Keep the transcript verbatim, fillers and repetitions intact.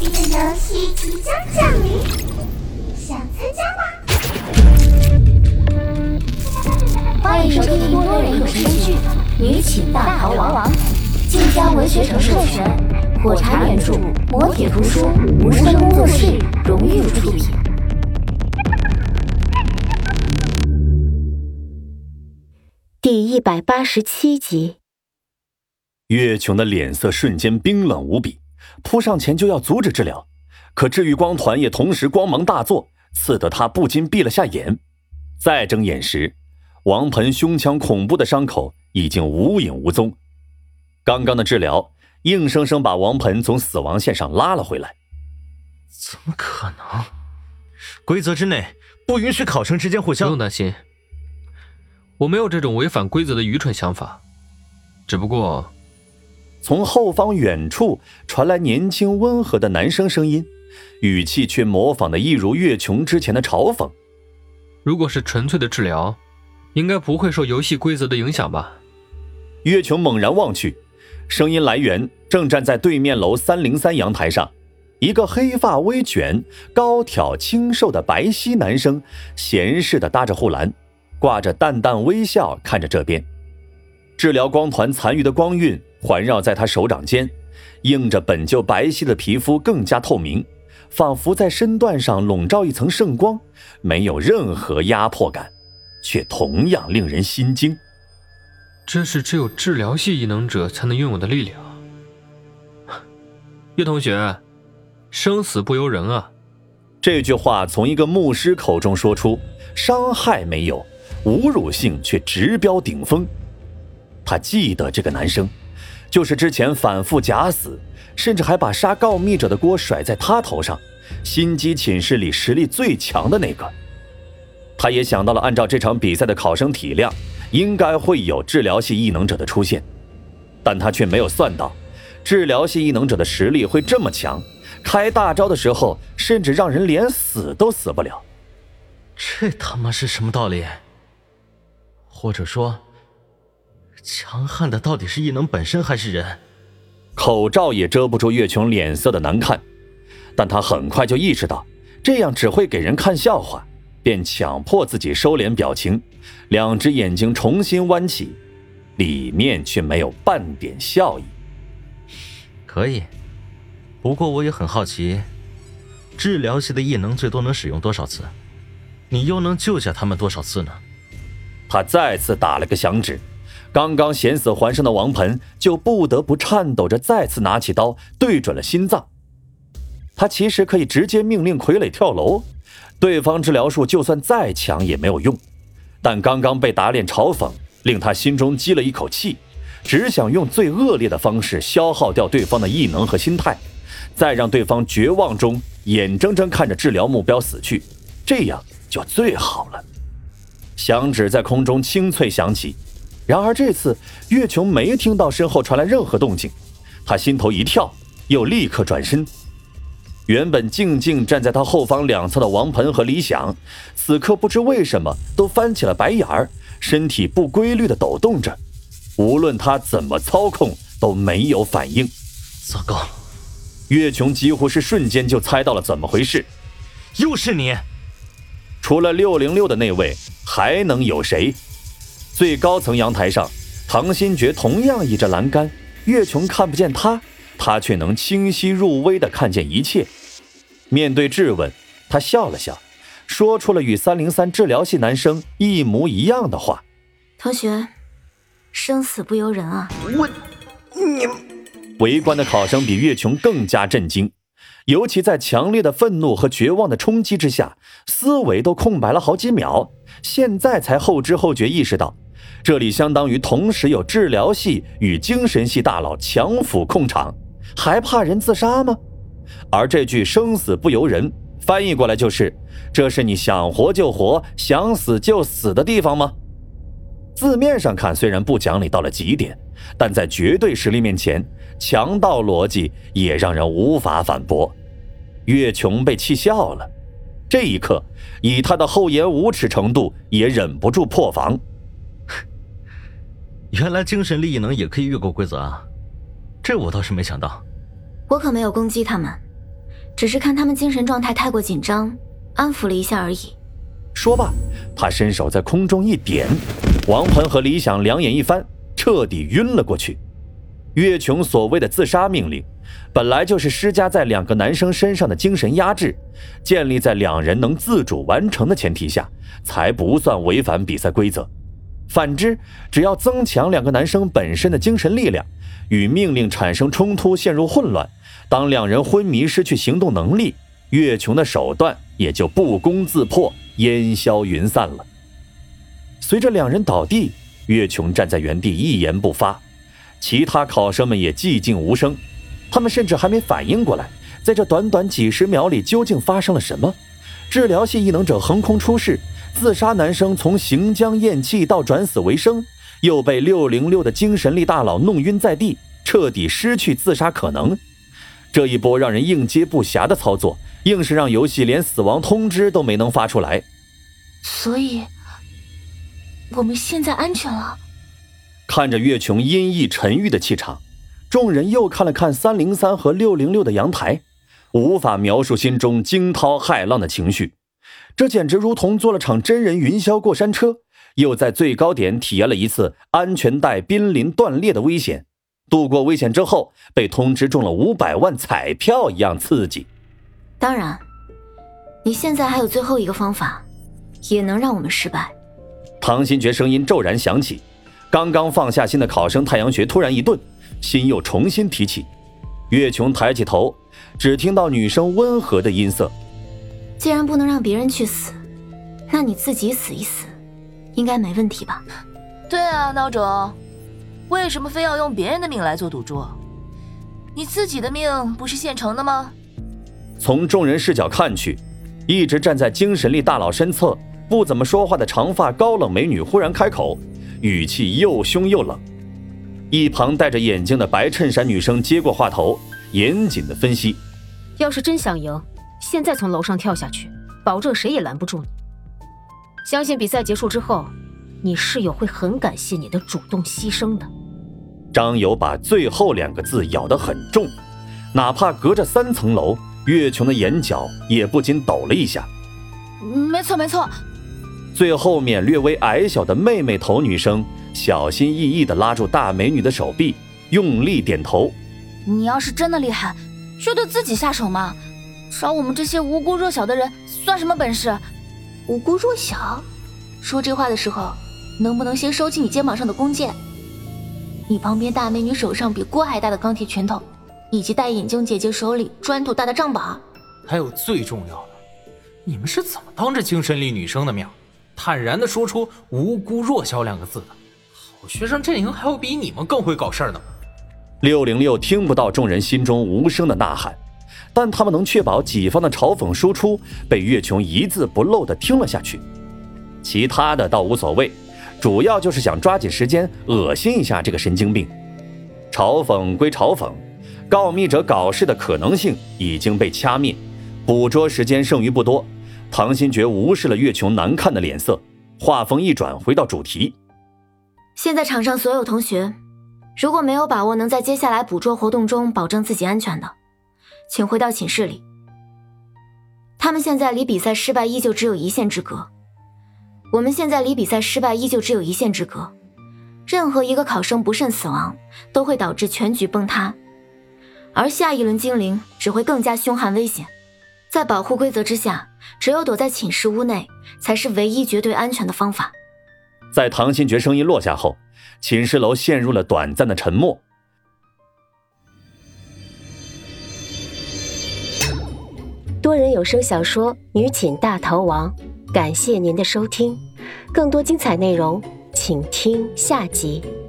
的游戏即将降临，想参加吗？ 欢迎收听多人有声剧《女寝大逃亡》，晋江文学城授权，火柴原著，磨铁图书，无声工作室荣誉出品。第一百八十七集。 岳琼的脸色瞬间冰冷无比，扑上前就要阻止治疗，可治愈光团也同时光芒大作，刺得他不禁闭了下眼。再睁眼时，王盆胸腔恐怖的伤口已经无影无踪。刚刚的治疗硬生生把王盆从死亡线上拉了回来。 怎么可能？规则之内不允许考生之间互相…… 不用担心，我没有这种违反规则的愚蠢想法，只不过…… 从后方远处传来年轻温和的男生声音，语气却模仿的一如岳琼之前的嘲讽。 如果是纯粹的治疗，应该不会受游戏规则的影响吧？ 岳琼猛然望去，声音来源正站在对面楼三零三阳台上，一个黑发微卷、高挑清瘦的白皙男生，闲适地搭着护栏，挂着淡淡微笑看着这边。治疗光团残余的光晕环绕在他手掌间，映着本就白皙的皮肤更加透明，仿佛在身段上笼罩一层圣光，没有任何压迫感，却同样令人心惊。 这是只有治疗系异能者才能拥有的力量。岳同学，生死不由人啊。 这句话从一个牧师口中说出，伤害没有，侮辱性却直飙顶峰。他记得这个男生，就是之前反复假死，甚至还把杀告密者的锅甩在他头上，心机寝室里实力最强的那个。他也想到了按照这场比赛的考生体量，应该会有治疗系异能者的出现，但他却没有算到治疗系异能者的实力会这么强，开大招的时候甚至让人连死都死不了。 这他妈是什么道理？或者说强悍的到底是异能本身还是人？ 口罩也遮不住岳琼脸色的难看，但他很快就意识到这样只会给人看笑话，便强迫自己收敛表情，两只眼睛重新弯起，里面却没有半点笑意。 可以，不过我也很好奇，治疗系的异能最多能使用多少次？你又能救下他们多少次呢？ 他再次打了个响指，刚刚险死还生的王盆就不得不颤抖着再次拿起刀对准了心脏。他其实可以直接命令傀儡跳楼，对方治疗术就算再强也没有用，但刚刚被打脸嘲讽令他心中积了一口气，只想用最恶劣的方式消耗掉对方的异能和心态，再让对方绝望中眼睁睁看着治疗目标死去，这样就最好了。响指在空中清脆响起，然而这次岳琼没听到身后传来任何动静，他心头一跳，又立刻转身。原本静静站在他后方两侧的王盆和李想，此刻不知为什么都翻起了白眼儿，身体不规律地抖动着，无论他怎么操控都没有反应。 糟糕！ 岳琼几乎是瞬间就猜到了怎么回事。 又是你！ 除了六零六的那位，还能有谁？最高层阳台上，唐新觉同样倚着栏杆，岳琼看不见他，他却能清晰入微地看见一切。面对质问，他笑了笑，说出了与三零三治疗系男生一模一样的话。 同学，生死不由人啊。 我……你…… 围观的考生比岳琼更加震惊，尤其在强烈的愤怒和绝望的冲击之下，思维都空白了好几秒，现在才后知后觉意识到，这里相当于同时有治疗系与精神系大佬强辅控场，还怕人自杀吗？而这句生死不由人翻译过来就是，这是你想活就活，想死就死的地方吗？字面上看虽然不讲理到了极点，但在绝对实力面前，强盗逻辑也让人无法反驳。岳琼被气笑了，这一刻以他的厚颜无耻程度也忍不住破防。 原来精神力异能也可以越过规则啊，这我倒是没想到。 我可没有攻击他们， 只是看他们精神状态太过紧张，安抚了一下而已。 说罢，他伸手在空中一点，王鹏和李想两眼一翻，彻底晕了过去。岳琼所谓的自杀命令，本来就是施加在两个男生身上的精神压制，建立在两人能自主完成的前提下，才不算违反比赛规则。反之，只要增强两个男生本身的精神力量，与命令产生冲突，陷入混乱，当两人昏迷失去行动能力，岳琼的手段也就不攻自破，烟消云散了。随着两人倒地，岳琼站在原地一言不发，其他考生们也寂静无声，他们甚至还没反应过来，在这短短几十秒里究竟发生了什么。治疗系异能者横空出世，自杀男生从行将咽气到转死为生，又被六零六的精神力大佬弄晕在地，彻底失去自杀可能。这一波让人应接不暇的操作，硬是让游戏连死亡通知都没能发出来。 所以我们现在安全了。 看着岳琼阴翳沉郁的气场，众人又看了看三零三和六零六的阳台，无法描述心中惊涛骇浪的情绪。这简直如同坐了场真人云霄过山车，又在最高点体验了一次安全带濒临断裂的危险。度过危险之后，被通知中了五百万彩票一样刺激。 当然，你现在还有最后一个方法，也能让我们失败。 唐新觉声音骤然响起，刚刚放下心的考生太阳穴突然一顿，心又重新提起。岳琼抬起头，只听到女生温和的音色： 既然不能让别人去死，那你自己死一死，应该没问题吧？ 对啊，孬种，为什么非要用别人的命来做赌注？你自己的命不是现成的吗？ 从众人视角看去，一直站在精神力大佬身侧不怎么说话的长发高冷美女忽然开口，语气又凶又冷。一旁戴着眼镜的白衬衫女生接过话头，严谨的分析： 要是真想赢，现在从楼上跳下去，保证谁也拦不住你。相信比赛结束之后，你室友会很感谢你的主动牺牲的。 张友把最后两个字咬得很重，哪怕隔着三层楼，岳琼的眼角也不禁抖了一下。 没错没错。 最后面略微矮小的妹妹头女生小心翼翼地拉住大美女的手臂，用力点头。 你要是真的厉害，就对自己下手嘛，找我们这些无辜弱小的人算什么本事？无辜弱小？说这话的时候，能不能先收起你肩膀上的弓箭？你旁边大美女手上比锅还大的钢铁拳头，以及戴眼镜姐姐手里砖土大的丈把， 还有最重要的，你们是怎么当着精神力女生的面坦然地说出无辜弱小两个字的？好学生阵营还有比你们更会搞事儿的吗？ 六零六听不到众人心中无声的呐喊，但他们能确保己方的嘲讽输出被岳琼一字不漏地听了下去。其他的倒无所谓，主要就是想抓紧时间恶心一下这个神经病。嘲讽归嘲讽，告密者搞事的可能性已经被掐灭，捕捉时间剩余不多。唐新觉无视了岳琼难看的脸色，话锋一转，回到主题。 现在场上所有同学，如果没有把握能在接下来捕捉活动中保证自己安全的，请回到寝室里。他们现在离比赛失败依旧只有一线之隔，我们现在离比赛失败依旧只有一线之隔。任何一个考生不慎死亡，都会导致全局崩塌，而下一轮精灵只会更加凶悍危险。在保护规则之下，只有躲在寝室屋内才是唯一绝对安全的方法。 在唐新觉声音落下后，寝室楼陷入了短暂的沉默。 多人有声小说《女寝大逃亡》，感谢您的收听，更多精彩内容请听下集。